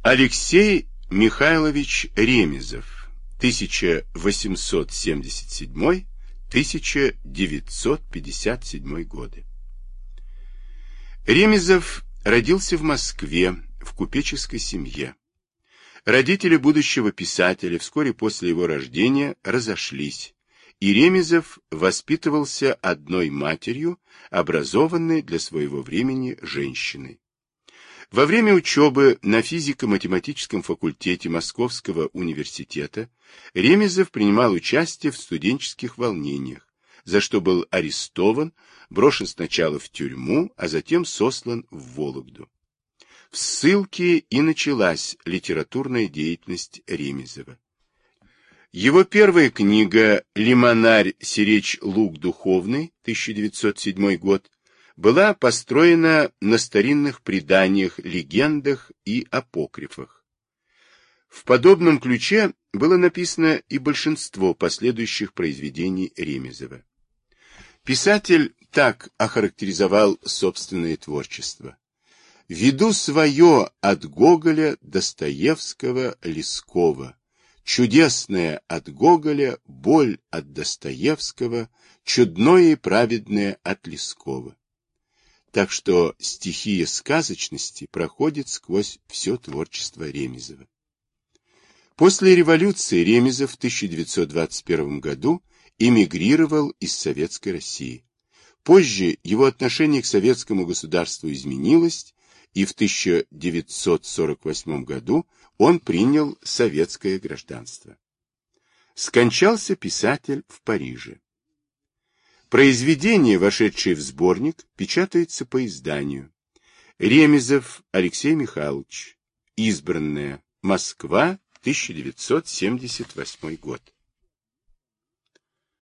Алексей Михайлович Ремезов, 1877-1957 годы. Ремезов родился в Москве в купеческой семье. Родители будущего писателя вскоре после его рождения разошлись, и Ремезов воспитывался одной матерью, образованной для своего времени женщиной. Во время учебы на физико-математическом факультете Московского университета Ремезов принимал участие в студенческих волнениях, за что был арестован, брошен сначала в тюрьму, а затем сослан в Вологду. В ссылке и началась литературная деятельность Ремезова. Его первая книга «Лимонарь сиречь лук духовный» 1907 год была построена на старинных преданиях, легендах и апокрифах. В подобном ключе было написано и большинство последующих произведений Ремезова. Писатель так охарактеризовал собственное творчество: «Веду свое от Гоголя, Достоевского, Лескова, чудесное от Гоголя, боль от Достоевского, чудное и праведное от Лескова». Так что стихия сказочности проходит сквозь все творчество Ремезова. После революции Ремезов в 1921 году эмигрировал из Советской России. Позже его отношение к советскому государству изменилось, и в 1948 году он принял советское гражданство. Скончался писатель в Париже. Произведение, вошедшее в сборник, печатается по изданию. Ремезов Алексей Михайлович. Избранное. Москва, 1978 год.